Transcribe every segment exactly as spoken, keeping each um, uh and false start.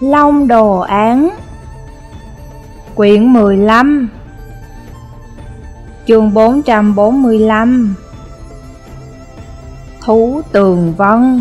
Long đồ án. Quyển mười lăm. Chương bốn trăm bốn mươi lăm. Thú Tường Vân.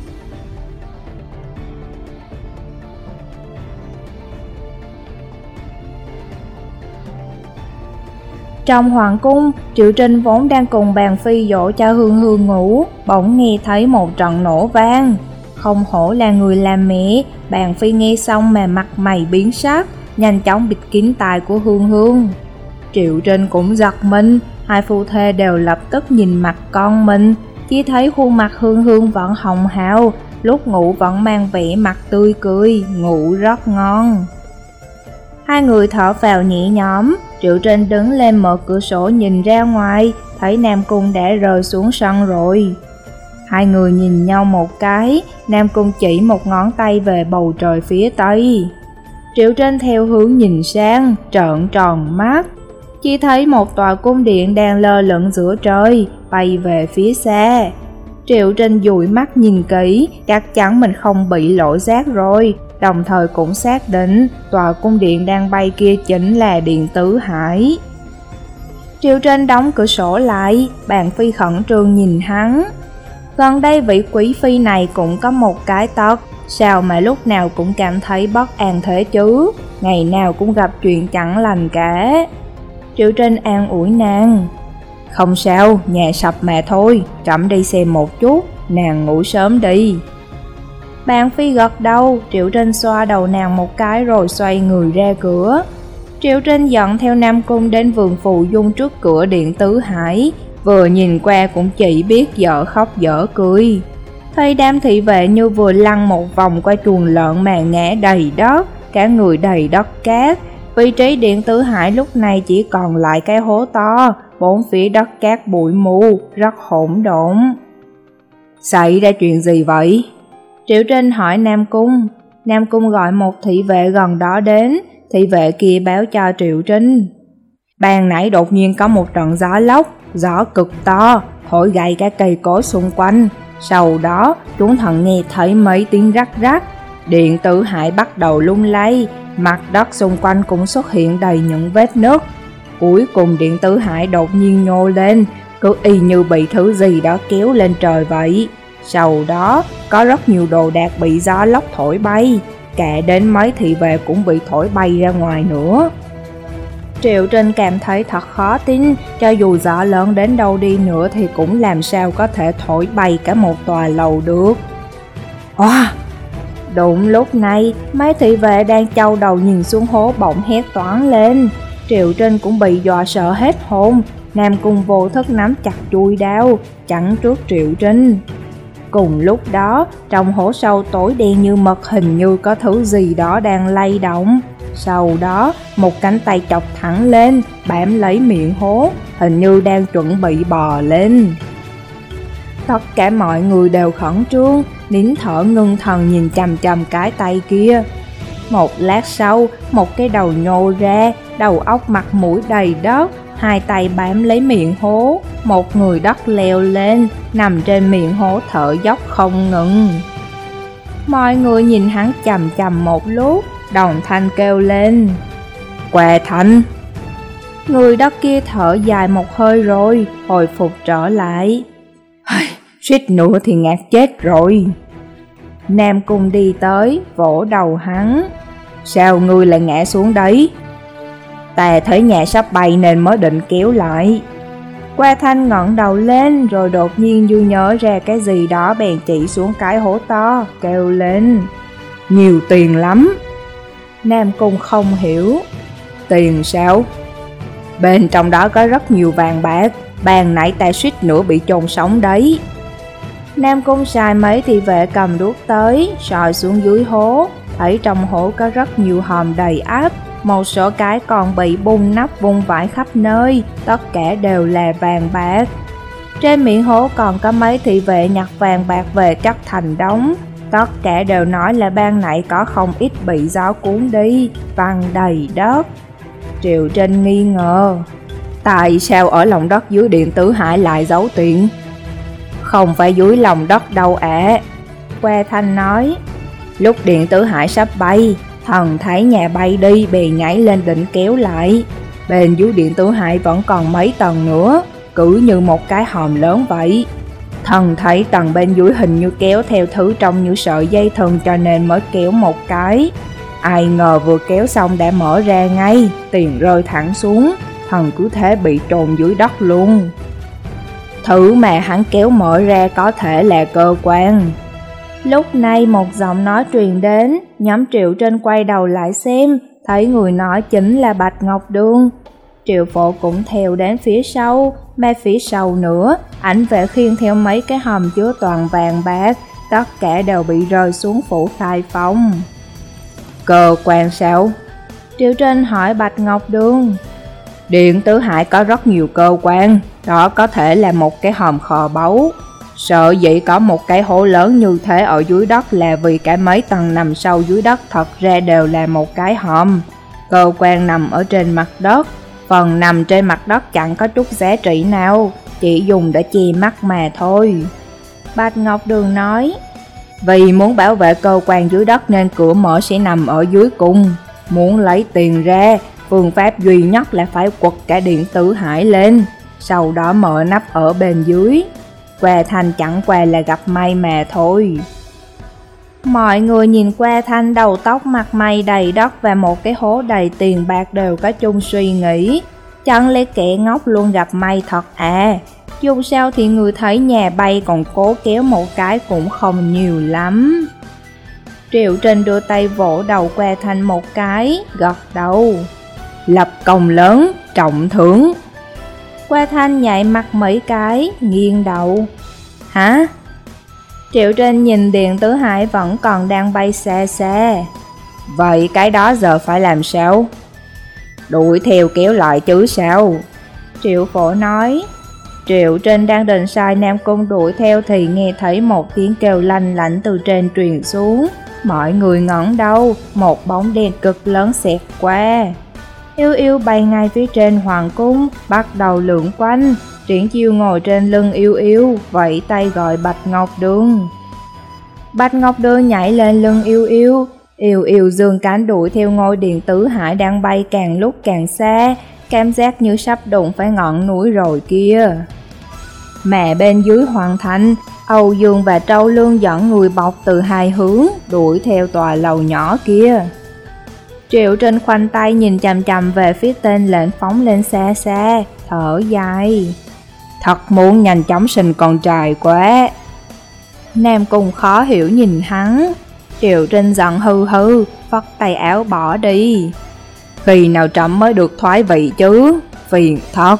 Trong hoàng cung, Triệu Trinh vốn đang cùng bàn phi dỗ cho Hương Hương ngủ, bỗng nghe thấy một trận nổ vang. Không hổ là người làm mẹ, bàn phi nghe xong mà mặt mày biến sắc, nhanh chóng bịt kín tai của Hương Hương. Triệu Trinh cũng giật mình, hai phu thê đều lập tức nhìn mặt con mình, chỉ thấy khuôn mặt Hương Hương vẫn hồng hào, lúc ngủ vẫn mang vẻ mặt tươi cười, ngủ rất ngon. Hai người thở vào nhẹ nhõm, Triệu Trinh đứng lên mở cửa sổ nhìn ra ngoài, thấy Nam Cung đã rơi xuống sân rồi. Hai người nhìn nhau một cái, Nam Cung chỉ một ngón tay về bầu trời phía tây. Triệu Trinh theo hướng nhìn sang, trợn tròn mắt, chỉ thấy một tòa cung điện đang lơ lửng giữa trời, bay về phía xa. Triệu Trinh dụi mắt nhìn kỹ, chắc chắn mình không bị lộ giác rồi, đồng thời cũng xác định tòa cung điện đang bay kia chính là Điện Tứ Hải. Triệu Trinh đóng cửa sổ lại, bàn phi khẩn trương nhìn hắn. Gần đây vị quý phi này cũng có một cái tật, sao mà lúc nào cũng cảm thấy bất an thế chứ, ngày nào cũng gặp chuyện chẳng lành cả. Triệu Trinh an ủi nàng. Không sao, nhà sập mà thôi, trẫm đi xem một chút, nàng ngủ sớm đi. Bàn phi gật đầu, Triệu Trinh xoa đầu nàng một cái rồi xoay người ra cửa. Triệu Trinh dẫn theo Nam Cung đến vườn phù dung trước cửa Điện Tứ Hải, vừa nhìn qua cũng chỉ biết dở khóc dở cười. Thấy đám thị vệ như vừa lăn một vòng qua chuồng lợn mà ngã đầy đất, cả người đầy đất cát. Vị trí Điện Tứ Hải lúc này chỉ còn lại cái hố to, bốn phía đất cát bụi mù, rất hỗn độn. Xảy ra chuyện gì vậy? Triệu Trinh hỏi Nam Cung. Nam Cung gọi một thị vệ gần đó đến, thị vệ kia báo cho Triệu Trinh. Ban nãy đột nhiên có một trận gió lốc, gió cực to, thổi gãy các cây cối xung quanh. Sau đó, chúng thần nghe thấy mấy tiếng rắc rắc, Điện Tứ Hải bắt đầu lung lay, mặt đất xung quanh cũng xuất hiện đầy những vết nứt. Cuối cùng Điện Tứ Hải đột nhiên nhô lên, cứ y như bị thứ gì đó kéo lên trời vậy. Sau đó, có rất nhiều đồ đạc bị gió lốc thổi bay, cả đến mấy thị vệ cũng bị thổi bay ra ngoài nữa. Triệu Trinh cảm thấy thật khó tin, cho dù gió lớn đến đâu đi nữa thì cũng làm sao có thể thổi bay cả một tòa lầu được. Oa! Đúng lúc này, mấy thị vệ đang chau đầu nhìn xuống hố bỗng hét toáng lên. Triệu Trinh cũng bị dọa sợ hết hồn, Nam Cung vô thức nắm chặt chuôi đao, chắn trước Triệu Trinh. Cùng lúc đó, trong hố sâu tối đen như mực hình như có thứ gì đó đang lay động. Sau đó, một cánh tay chọc thẳng lên, bám lấy miệng hố, hình như đang chuẩn bị bò lên. Tất cả mọi người đều khẩn trương, nín thở ngưng thần nhìn chằm chằm cái tay kia. Một lát sau, một cái đầu nhô ra, đầu óc mặt mũi đầy đất, hai tay bám lấy miệng hố, một người đất leo lên, nằm trên miệng hố thở dốc không ngừng. Mọi người nhìn hắn chằm chằm một lúc, đồng thanh kêu lên. Què Thanh! Người đất kia thở dài một hơi rồi, hồi phục trở lại. Suýt nữa thì ngạt chết rồi. Nam Cung đi tới, vỗ đầu hắn. Sao ngươi lại ngã xuống đấy? Ta thấy nhà sắp bay nên mới định kéo lại. Què Thanh ngẩng đầu lên rồi đột nhiên như nhớ ra cái gì đó bèn chỉ xuống cái hố to, kêu lên. Nhiều tiền lắm. Nam Cung không hiểu. Tiền sao? Bên trong đó có rất nhiều vàng bạc, ban nãy ta suýt nữa bị chôn sống đấy. Nam Cung sai mấy thị vệ cầm đuốc tới, soi xuống dưới hố, thấy trong hố có rất nhiều hòm đầy ắp, một số cái còn bị bung nắp vung vãi khắp nơi, tất cả đều là vàng bạc. Trên miệng hố còn có mấy thị vệ nhặt vàng bạc về chất thành đống, tất cả đều nói là ban nãy có không ít bị gió cuốn đi, văng đầy đất. Triệu Trinh nghi ngờ, tại sao ở lòng đất dưới Điện Tứ Hải lại giấu tiền? Không phải dưới lòng đất đâu ạ. À. Què Thanh nói, Lúc điện tử hải sắp bay, thần thấy nhà bay đi bèn nhảy lên định kéo lại. Bên dưới điện tử hải vẫn còn mấy tầng nữa, cứ như một cái hòm lớn vậy. Thần thấy tầng bên dưới hình như kéo theo thứ trông như sợi dây thừng cho nên mới kéo một cái. Ai ngờ vừa kéo xong đã mở ra ngay, tiền rơi thẳng xuống, thần cứ thế bị trồn dưới đất luôn. Thứ mà hắn kéo mở ra có thể là cơ quan. Lúc này một giọng nói truyền đến, nhóm Triệu Trinh quay đầu lại xem, thấy người nói chính là Bạch Ngọc Đường. Triệu Phổ cũng theo đến phía sau, mà phía sau nữa, ảnh vệ khiêng theo mấy cái hòm chứa toàn vàng bạc, tất cả đều bị rơi xuống phủ Khai Phong. Cơ quan sao? Triệu Trinh hỏi Bạch Ngọc Đường. Điện tử hải có rất nhiều cơ quan, đó có thể là một cái hòm kho báu. Sợ dĩ có một cái hố lớn như thế ở dưới đất là vì cả mấy tầng nằm sâu dưới đất thật ra đều là một cái hòm. Cơ quan nằm ở trên mặt đất, phần nằm trên mặt đất chẳng có chút giá trị nào, chỉ dùng để che mắt mà thôi. Bạch Ngọc Đường nói, vì muốn bảo vệ cơ quan dưới đất nên cửa mở sẽ nằm ở dưới cùng. Muốn lấy tiền ra, phương pháp duy nhất là phải quật cả điện tử hải lên, sau đó mở nắp ở bên dưới. Qua Thanh chẳng qua là gặp may mà thôi. Mọi người nhìn qua Thanh đầu tóc mặt mày đầy đất và một cái hố đầy tiền bạc đều có chung suy nghĩ. Chẳng lẽ kẻ ngốc luôn gặp may thật à? Dù sao thì người thấy nhà bay còn cố kéo một cái cũng không nhiều lắm. Triệu Trinh đưa tay vỗ đầu qua Thanh một cái, gật đầu. Lập công lớn, trọng thưởng. Qua Thanh nhảy mặt mấy cái, nghiêng đầu. Hả? Triệu Trinh nhìn điện tử hải vẫn còn đang bay xa xa. Vậy cái đó giờ phải làm sao? Đuổi theo kéo lại chứ sao? Triệu Phổ nói. Triệu Trinh đang định sai Nam Cung đuổi theo thì nghe thấy một tiếng kêu lanh lảnh từ trên truyền xuống. Mọi người ngẩng đầu, một bóng đen cực lớn xẹt qua. Yêu Yêu bay ngay phía trên hoàng cung, bắt đầu lượn quanh. Triển Chiêu ngồi trên lưng Yêu Yêu, vẫy tay gọi Bạch Ngọc Đường. Bạch Ngọc Đường nhảy lên lưng Yêu Yêu. Yêu Yêu giương cánh đuổi theo ngôi điện tử hải đang bay càng lúc càng xa, cảm giác như sắp đụng phải ngọn núi rồi kia. Mà bên dưới hoàng thành, Âu Dương và Trâu Lương dẫn người bọc từ hai hướng, đuổi theo tòa lầu nhỏ kia. Triệu Trinh khoanh tay nhìn chằm chằm về phía tên lệnh phóng lên xa xa, thở dài. Thật muốn nhanh chóng sinh con trai quá. Nam Cung khó hiểu nhìn hắn. Triệu Trinh giận hư hư, phất tay áo bỏ đi. Khi nào trẫm mới được thoái vị chứ? Phiền thật.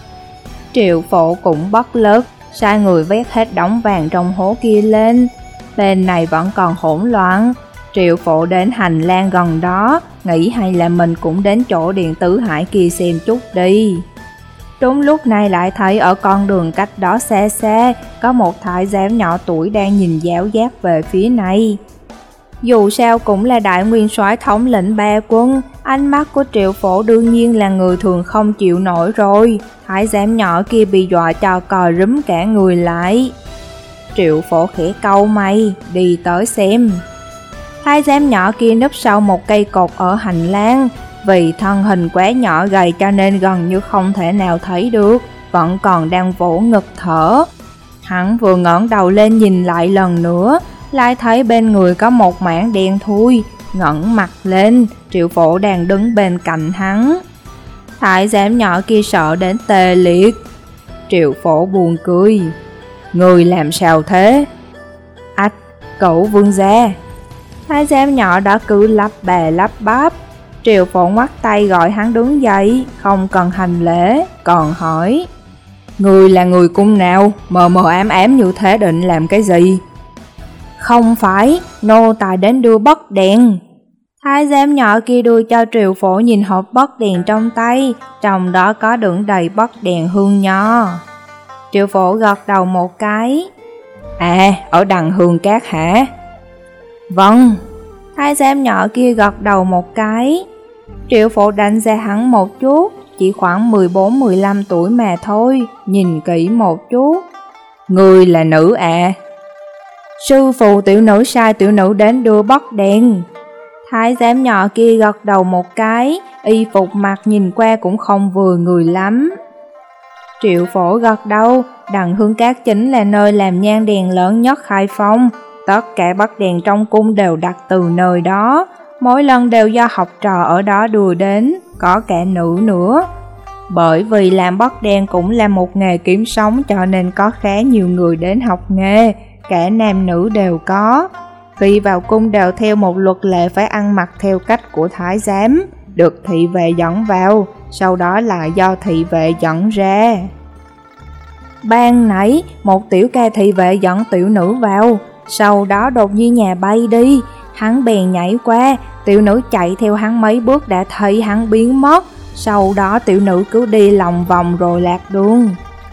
Triệu Phổ cũng bất lực, sai người vét hết đống vàng trong hố kia lên. Bên này vẫn còn hỗn loạn. Triệu Phổ đến hành lang gần đó, nghĩ hay là mình cũng đến chỗ điện tử hải kia xem chút đi. Đúng lúc này lại thấy ở con đường cách đó xa xa, có một thái giám nhỏ tuổi đang nhìn giáo giác về phía này. Dù sao cũng là đại nguyên soái thống lĩnh ba quân, ánh mắt của Triệu Phổ đương nhiên là người thường không chịu nổi rồi. Thái giám nhỏ kia bị dọa cho cò rúm cả người lại. Triệu Phổ khẽ cau mày, đi tới xem. Thái giám nhỏ kia núp sau một cây cột ở hành lang. Vì thân hình quá nhỏ gầy cho nên gần như không thể nào thấy được, vẫn còn đang vỗ ngực thở. Hắn vừa ngẩng đầu lên nhìn lại lần nữa, lại thấy bên người có một mảng đen thui. Ngẩng mặt lên, Triệu Phổ đang đứng bên cạnh hắn. Thái giám nhỏ kia sợ đến tê liệt. Triệu Phổ buồn cười. Người làm sao thế? Ách, cậu vương gia. Thái giám nhỏ đã cứ lắp bè lắp bắp. Triệu Phổ ngoắt tay gọi hắn đứng dậy, không cần hành lễ, còn hỏi. Người là người cung nào, mờ mờ ám ám như thế định làm cái gì? Không phải, nô tài đến đưa bất đèn. Thái giám nhỏ kia đưa cho Triệu Phổ nhìn hộp bất đèn trong tay, trong đó có đựng đầy bất đèn hương nho. Triệu Phổ gật đầu một cái. À, ở đằng Hương Cát hả? Vâng. Thái giám nhỏ kia gật đầu một cái. Triệu Phổ đánh giá hắn một chút, chỉ khoảng mười bốn mười lăm tuổi mà thôi, nhìn kỹ một chút. Người là nữ à? Sư phụ tiểu nữ sai tiểu nữ đến đưa bấc đèn. Thái giám nhỏ kia gật đầu một cái, y phục mặc nhìn qua cũng không vừa người lắm. Triệu Phổ gật đầu, Đằng Hương Cát chính là nơi làm nhang đèn lớn nhất Khai Phong. Tất cả bấc đèn trong cung đều đặt từ nơi đó, mỗi lần đều do học trò ở đó đưa đến, có cả nữ nữa. Bởi vì làm bấc đèn cũng là một nghề kiếm sống cho nên có khá nhiều người đến học nghề, cả nam nữ đều có. Khi vào cung đều theo một luật lệ phải ăn mặc theo cách của thái giám, được thị vệ dẫn vào, sau đó là do thị vệ dẫn ra. Ban nãy, một tiểu ca thị vệ dẫn tiểu nữ vào, sau đó đột nhiên nhà bay đi, hắn bèn nhảy qua, tiểu nữ chạy theo hắn mấy bước đã thấy hắn biến mất, sau đó tiểu nữ cứ đi lòng vòng rồi lạc đường.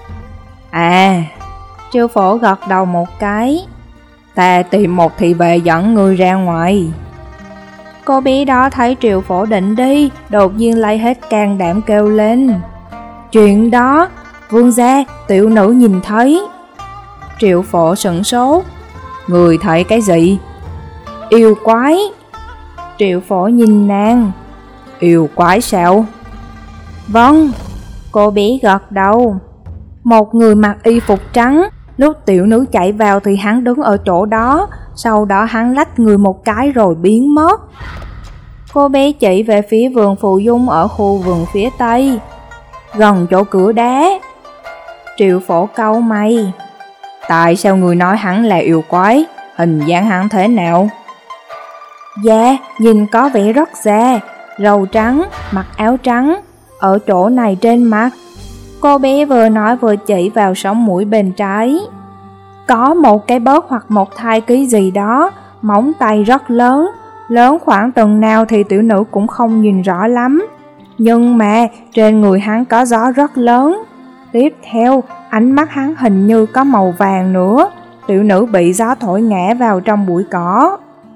À, Triệu Phổ gật đầu một cái, ta tìm một thị vệ dẫn người ra ngoài. Cô bé đó thấy Triệu Phổ định đi, đột nhiên lấy hết can đảm kêu lên. Chuyện đó, vương gia, tiểu nữ nhìn thấy. Triệu Phổ sửng sốt. Người thấy cái gì? Yêu quái. Triệu Phổ nhìn nàng. Yêu quái sao? Vâng. Cô bé gật đầu. Một người mặc y phục trắng, lúc tiểu nữ chạy vào thì hắn đứng ở chỗ đó, sau đó hắn lách người một cái rồi biến mất. Cô bé chỉ về phía vườn phù dung ở khu vườn phía tây, gần chỗ cửa đá. Triệu Phổ cau mày. Tại sao người nói hắn là yêu quái? Hình dáng hắn thế nào? Dạ, nhìn có vẻ rất già, râu trắng, mặc áo trắng, ở chỗ này trên mặt. Cô bé vừa nói vừa chỉ vào sống mũi bên trái. Có một cái bớt hoặc một thai ký gì đó, móng tay rất lớn, lớn khoảng từng nào thì tiểu nữ cũng không nhìn rõ lắm. Nhưng mà trên người hắn có gió rất lớn. Tiếp theo, ánh mắt hắn hình như có màu vàng nữa. Tiểu nữ bị gió thổi ngã vào trong bụi cỏ.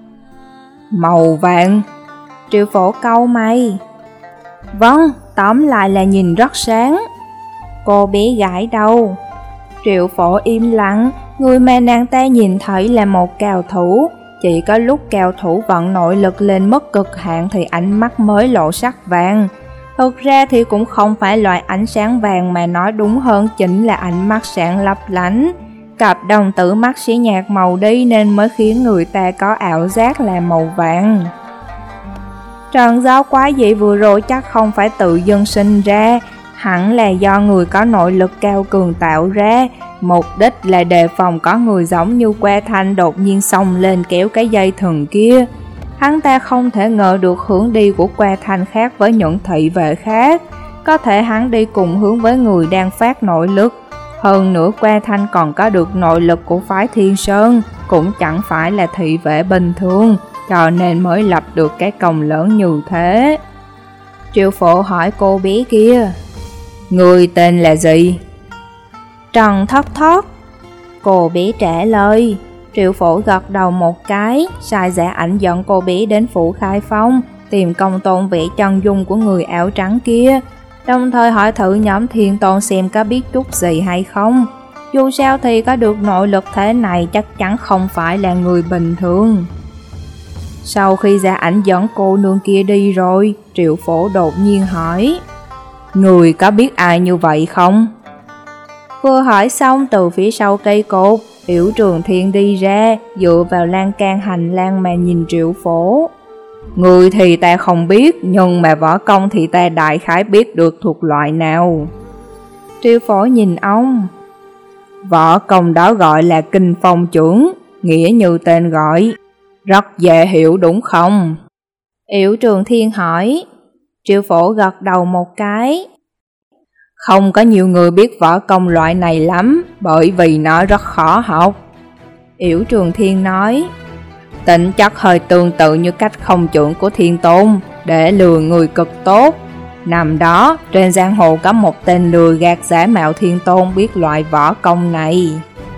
Màu vàng? Triệu Phổ cau mày. Vâng, tóm lại là nhìn rất sáng. Cô bé gãi đầu. Triệu Phổ im lặng, người mà nàng ta nhìn thấy là một cao thủ. Chỉ có lúc cao thủ vận nội lực lên mức cực hạn thì ánh mắt mới lộ sắc vàng. Thực ra thì cũng không phải loại ánh sáng vàng mà nói đúng hơn chính là ánh mắt sáng lấp lánh. Cặp đồng tử mắt sẽ nhạt màu đi nên mới khiến người ta có ảo giác là màu vàng. Trận gió quái dị vừa rồi chắc không phải tự dưng sinh ra, hẳn là do người có nội lực cao cường tạo ra, mục đích là đề phòng có người giống như Que Thanh đột nhiên xông lên kéo cái dây thừng kia. Hắn ta không thể ngờ được hướng đi của Que Thanh khác với những thị vệ khác, có thể hắn đi cùng hướng với người đang phát nội lực. Hơn nữa Que Thanh còn có được nội lực của phái Thiên Sơn, cũng chẳng phải là thị vệ bình thường, cho nên mới lập được cái công lớn như thế. Triệu Phổ hỏi cô bé kia, người tên là gì? Trần Thất Thất. Cô bé trả lời. Triệu Phổ gật đầu một cái, sai giả ảnh dẫn cô bé đến phủ Khai Phong, tìm công tôn vẽ chân dung của người áo trắng kia, đồng thời hỏi thử nhóm Thiên Tôn xem có biết chút gì hay không. Dù sao thì có được nội lực thế này chắc chắn không phải là người bình thường. Sau khi giả ảnh dẫn cô nương kia đi rồi, Triệu Phổ đột nhiên hỏi, người có biết ai như vậy không? Vừa hỏi xong, từ phía sau cây cột, Yểu Trường Thiên đi ra, dựa vào lan can hành lang mà nhìn Triệu Phổ. Người thì ta không biết, nhưng mà võ công thì ta đại khái biết được thuộc loại nào. Triệu Phổ nhìn ông. Võ công đó gọi là Kinh Phong Chưởng, nghĩa như tên gọi. Rất dễ hiểu đúng không? Yểu Trường Thiên hỏi. Triệu Phổ gật đầu một cái. Không có nhiều người biết võ công loại này lắm, bởi vì nó rất khó học. Yểu Trường Thiên nói. Tính chất hơi tương tự như cách không chưởng của Thiên Tôn, để lừa người cực tốt. Năm đó, trên giang hồ có một tên lừa gạt giả mạo Thiên Tôn biết loại võ công này.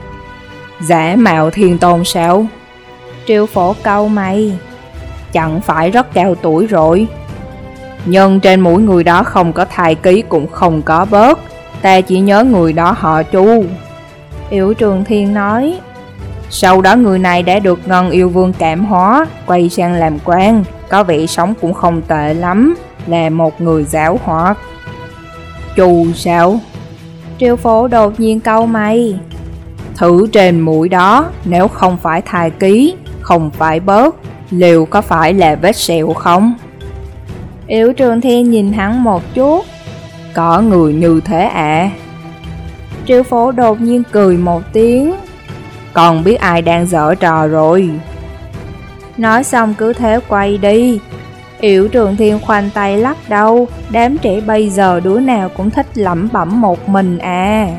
Giả mạo Thiên Tôn sao? Triệu Phổ cau mày. Chẳng phải rất cao tuổi rồi. Nhưng trên mũi người đó không có thai ký cũng không có bớt, ta chỉ nhớ người đó họ Chu. Yểu Trường Thiên nói. Sau đó người này đã được Ngân Yêu Vương cảm hóa, quay sang làm quan, có vẻ sống cũng không tệ lắm, là một người giáo hoạt. Chu sao? Triệu Phổ đột nhiên cau mày. Thử trên mũi đó, nếu không phải thai ký, không phải bớt, liệu có phải là vết sẹo không? Yểu Trường Thiên nhìn hắn một chút. Có người như thế à? Triệu Phổ đột nhiên cười một tiếng. Còn biết ai đang giở trò rồi. Nói xong cứ thế quay đi. Yểu Trường Thiên khoanh tay lắc đầu. Đám trẻ bây giờ đứa nào cũng thích lẩm bẩm một mình à.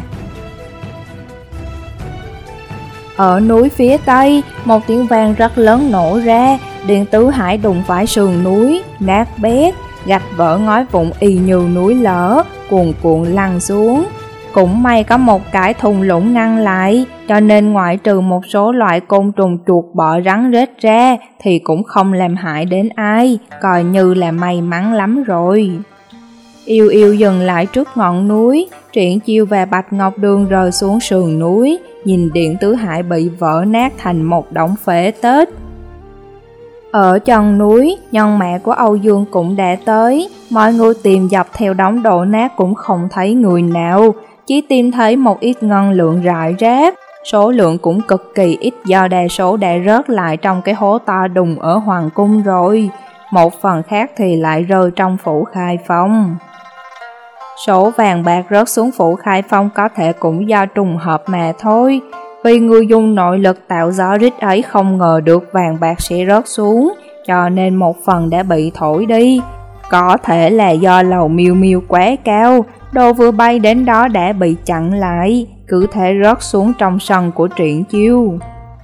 Ở núi phía tây, một tiếng vang rất lớn nổ ra. Điện Tứ Hải đụng phải sườn núi, nát bét, gạch vỡ ngói vụn y như núi lở, cuồn cuộn lăn xuống. Cũng may có một cái thung lũng ngăn lại, cho nên ngoại trừ một số loại côn trùng chuột bọ rắn rết ra thì cũng không làm hại đến ai, coi như là may mắn lắm rồi. Yêu Yêu dừng lại trước ngọn núi, Triển Chiêu và Bạch Ngọc Đường rơi xuống sườn núi, nhìn Điện Tứ Hải bị vỡ nát thành một đống phế tích. Ở chân núi, nhân mẹ của Âu Dương cũng đã tới, mọi người tìm dọc theo đống đổ nát cũng không thấy người nào, chỉ tìm thấy một ít ngân lượng rải rác, số lượng cũng cực kỳ ít do đa số đã rớt lại trong cái hố to đùng ở Hoàng Cung rồi, một phần khác thì lại rơi trong phủ Khai Phong. Số vàng bạc rớt xuống phủ Khai Phong có thể cũng do trùng hợp mà thôi, vì người dùng nội lực tạo gió rít ấy không ngờ được vàng bạc sẽ rớt xuống, cho nên một phần đã bị thổi đi. Có thể là do lầu miêu miêu quá cao, đồ vừa bay đến đó đã bị chặn lại, cứ thể rớt xuống trong sân của Triển Chiêu.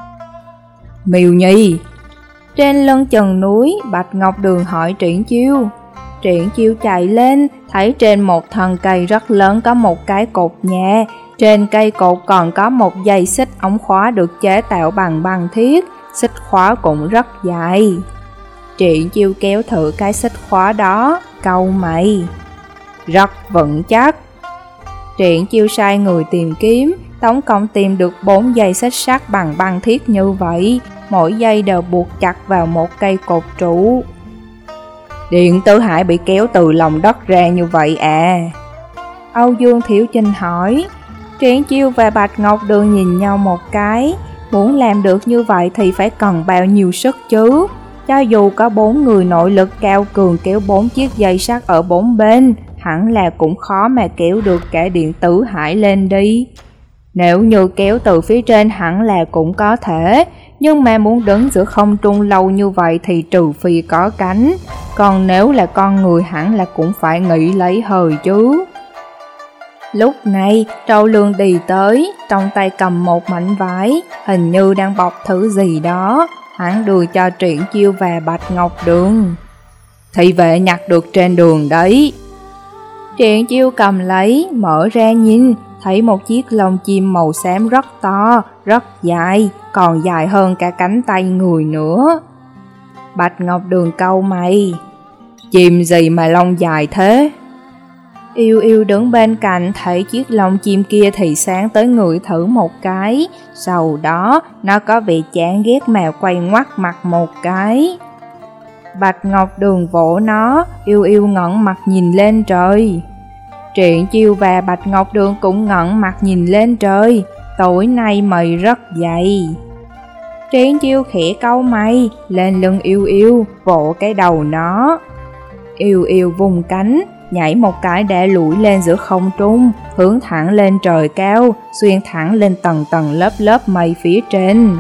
Miêu Nhi! Trên lưng chừng núi, Bạch Ngọc Đường hỏi Triển Chiêu. Triển Chiêu chạy lên, thấy trên một thân cây rất lớn có một cái cột nhà, trên cây cột còn có một dây xích ống khóa được chế tạo bằng băng thiết, xích khóa cũng rất dài. Triển Chiêu kéo thử cái xích khóa đó, cau mày. Rất vững chắc. Triển Chiêu sai người tìm kiếm, tổng cộng tìm được bốn dây xích sắt bằng băng thiết như vậy, mỗi dây đều buộc chặt vào một cây cột trụ. Điện Tứ Hải bị kéo từ lòng đất ra như vậy à? Âu Dương Thiểu Chinh hỏi. Triển Chiêu và Bạch Ngọc Đường nhìn nhau một cái, muốn làm được như vậy thì phải cần bao nhiêu sức chứ? Cho dù có bốn người nội lực cao cường kéo bốn chiếc dây sắt ở bốn bên, hẳn là cũng khó mà kéo được cả Điện Tứ Hải lên đi. Nếu như kéo từ phía trên hẳn là cũng có thể, nhưng mà muốn đứng giữa không trung lâu như vậy thì trừ phi có cánh, còn nếu là con người hẳn là cũng phải nghĩ lấy hơi chứ. Lúc này, Trâu Lương đi tới, trong tay cầm một mảnh vải, hình như đang bọc thứ gì đó, hắn đưa cho Triển Chiêu và Bạch Ngọc Đường. Thị vệ nhặt được trên đường đấy. Triển Chiêu cầm lấy, mở ra nhìn, thấy một chiếc lông chim màu xám rất to, rất dài, còn dài hơn cả cánh tay người nữa. Bạch Ngọc Đường cau mày. Chim gì mà lông dài thế? Yêu Yêu đứng bên cạnh thấy chiếc lông chim kia thì sáng tới ngửi thử một cái, sau đó nó có vẻ chán ghét mà quay ngoắt mặt một cái. Bạch Ngọc Đường vỗ nó, Yêu Yêu ngẩng mặt nhìn lên trời. Triển Chiêu và Bạch Ngọc Đường cũng ngẩng mặt nhìn lên trời, tối nay mây rất dày. Triển Chiêu khẽ cau mày, lên lưng Yêu Yêu, vỗ cái đầu nó. Yêu Yêu vùng cánh, nhảy một cái đã lủi lên giữa không trung, hướng thẳng lên trời cao, xuyên thẳng lên tầng tầng lớp lớp mây phía trên.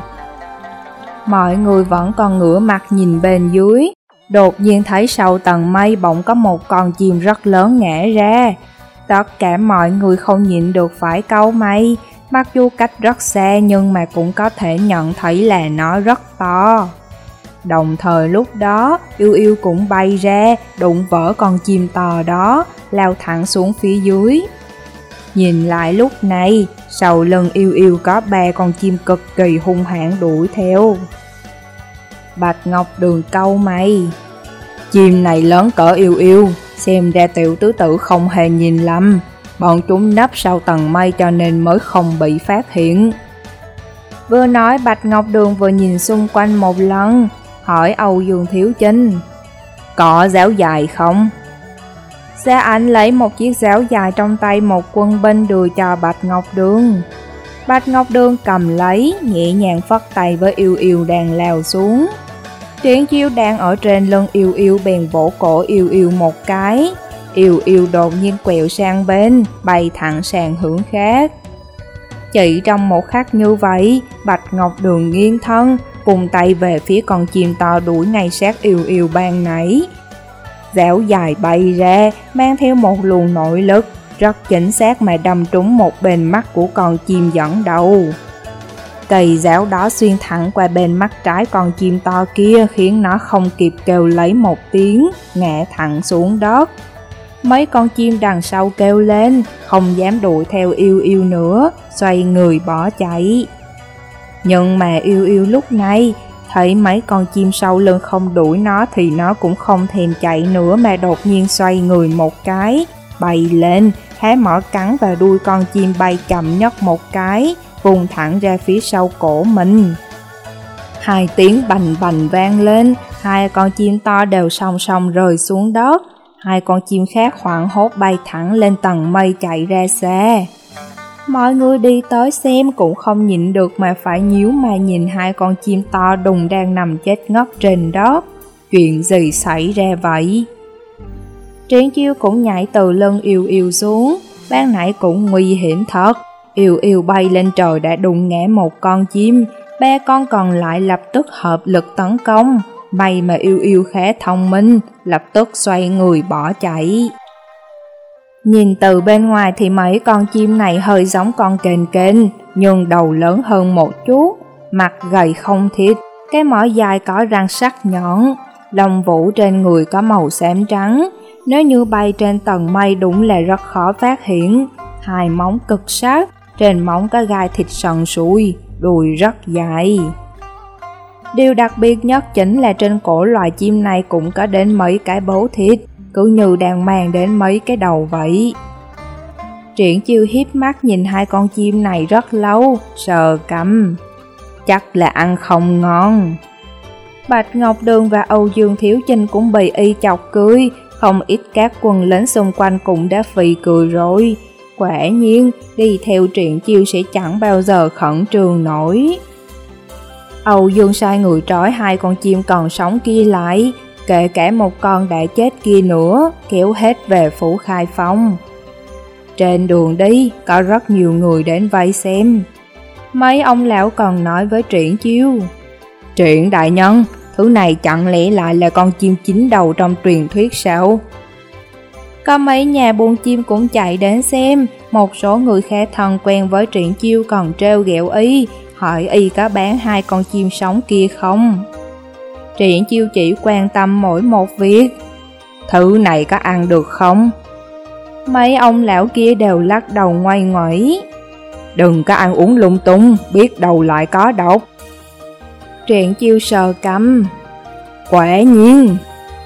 Mọi người vẫn còn ngửa mặt nhìn bên dưới, đột nhiên thấy sau tầng mây bỗng có một con chim rất lớn ngã ra. Tất cả mọi người không nhịn được phải cau mày, mặc dù cách rất xa nhưng mà cũng có thể nhận thấy là nó rất to. Đồng thời lúc đó, Yêu Yêu cũng bay ra, đụng vỡ con chim to đó, lao thẳng xuống phía dưới. Nhìn lại lúc này, sau lưng Yêu Yêu có ba con chim cực kỳ hung hãn đuổi theo. Bạch Ngọc Đường cau mày. Chim này lớn cỡ Yêu Yêu, xem ra Tiểu tứ tử không hề nhìn lầm, bọn chúng nấp sau tầng mây cho nên mới không bị phát hiện. Vừa nói Bạch Ngọc Đường vừa nhìn xung quanh một lần, hỏi Âu Dương Thiếu Chinh: có giáo dài không? Gia Ảnh lấy một chiếc giáo dài trong tay một quân binh đưa cho Bạch Ngọc Đường. Bạch Ngọc Đường cầm lấy, nhẹ nhàng phất tay với Yêu Yêu đang lao xuống. Triển Chiêu đang ở trên lưng Yêu Yêu bèn vỗ cổ Yêu Yêu một cái. Yêu Yêu đột nhiên quẹo sang bên, bay thẳng sang hướng khác. Chỉ trong một khắc như vậy, Bạch Ngọc Đường nghiêng thân, vùng tay về phía con chim to đuổi ngay sát Yêu Yêu ban nãy. Giáo dài bay ra, mang theo một luồng nội lực, rất chính xác mà đâm trúng một bên mắt của con chim dẫn đầu. Cây giáo đó xuyên thẳng qua bên mắt trái con chim to kia, khiến nó không kịp kêu lấy một tiếng, ngã thẳng xuống đất. Mấy con chim đằng sau kêu lên, không dám đuổi theo Yêu Yêu nữa, xoay người bỏ chạy. Nhưng mà Yêu Yêu lúc này thấy mấy con chim sau lưng không đuổi nó thì nó cũng không thèm chạy nữa, mà đột nhiên xoay người một cái, bay lên, há mỏ cắn vào đuôi con chim bay chậm nhất một cái, vùng thẳng ra phía sau cổ mình. Hai tiếng bành bành vang lên, hai con chim to đều song song rơi xuống đất. Hai con chim khác hoảng hốt bay thẳng lên tầng mây chạy ra xa. Mọi người đi tới xem cũng không nhịn được mà phải nhíu mà nhìn hai con chim to đùng đang nằm chết ngất trên đất. Chuyện gì xảy ra vậy? Triển Chiêu cũng nhảy từ lưng Yêu Yêu xuống, ban nãy cũng nguy hiểm thật. Yêu Yêu bay lên trời đã đụng ngã một con chim, ba con còn lại lập tức hợp lực tấn công. May mà Yêu Yêu khá thông minh, lập tức xoay người bỏ chạy. Nhìn từ bên ngoài thì mấy con chim này hơi giống con kền kền, nhưng đầu lớn hơn một chút, mặt gầy không thịt, cái mỏ dài có răng sắc nhọn, lông vũ trên người có màu xám trắng. Nếu như bay trên tầng mây đúng là rất khó phát hiện. Hai móng cực sắc, trên móng có gai thịt sần sùi, đuôi rất dài. Điều đặc biệt nhất chính là trên cổ loài chim này cũng có đến mấy cái bấu thịt, cứ như đang mang đến mấy cái đầu vậy. Triển Chiêu hiếp mắt nhìn hai con chim này rất lâu, sờ cằm. Chắc là ăn không ngon. Bạch Ngọc Đường và Âu Dương Thiếu Chinh cũng bị y chọc cười, không ít các quân lính xung quanh cũng đã phì cười rồi. Quả nhiên, đi theo Triển Chiêu sẽ chẳng bao giờ khẩn trương nổi. Âu Dương sai người trói hai con chim còn sống kia lại, kể cả một con đã chết kia nữa, kéo hết về phủ Khai Phong. Trên đường đi, có rất nhiều người đến vây xem. Mấy ông lão còn nói với Triển Chiêu: Triển đại nhân, thứ này chẳng lẽ lại là con chim chín đầu trong truyền thuyết sao? Có mấy nhà buôn chim cũng chạy đến xem, một số người khá thân quen với Triển Chiêu còn trêu ghẹo y, hỏi y có bán hai con chim sống kia không. Triển Chiêu chỉ quan tâm mỗi một việc: thứ này có ăn được không? Mấy ông lão kia đều lắc đầu ngoay ngoẩy: đừng có ăn uống lung tung, biết đâu lại có độc. Triển Chiêu sờ cằm: quả nhiên.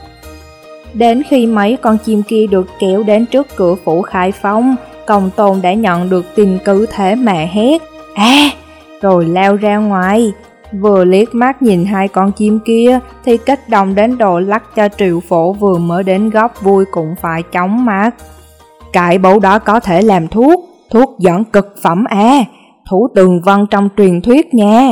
Đến khi mấy con chim kia được kéo đến trước cửa phủ Khai Phong, Công Tôn đã nhận được tin cứ thế mà hét: à! Rồi lao ra ngoài. Vừa liếc mắt nhìn hai con chim kia thì kích động đến độ lắc cho Triệu Phổ vừa mới đến góc vui cũng phải chóng mặt. Cái báu đó có thể làm thuốc, thuốc dẫn cực phẩm à, Thú Tường Vân trong truyền thuyết nha.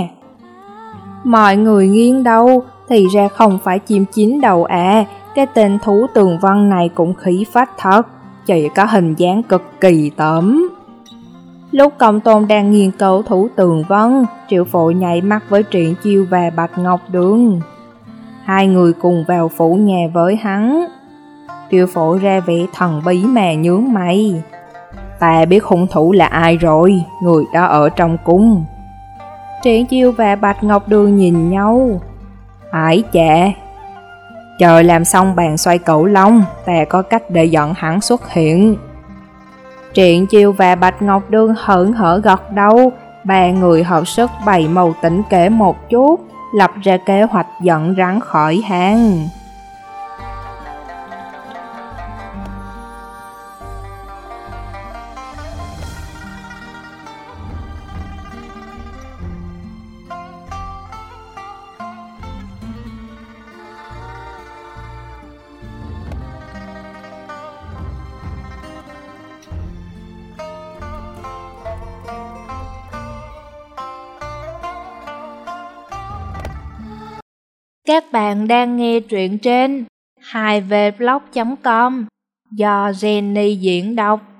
Mọi người nghiêng đâu, thì ra không phải chim chín đầu à, cái tên Thú Tường Vân này cũng khí phách thật, chỉ có hình dáng cực kỳ tởm. Lúc Công Tôn đang nghiên cứu Thú Tường Vân, Triệu Phổ nhảy mắt với Triển Chiêu và Bạch Ngọc Đường. Hai người cùng vào phủ nhà với hắn. Triệu Phổ ra vẻ thần bí mà nhướng mày: ta biết hung thủ là ai rồi, người đó ở trong cung. Triển Chiêu và Bạch Ngọc Đường nhìn nhau: ái chà, chờ làm xong bàn xoay cẩu long, ta có cách để dẫn hắn xuất hiện. Triển Chiêu và Bạch Ngọc Đường hớn hở gật đầu, ba người hợp sức bày màu tỉnh kể một chút, lập ra kế hoạch dẫn rắn khỏi hang. Các bạn đang nghe truyện trên hai v blog chấm com do Jenny diễn đọc.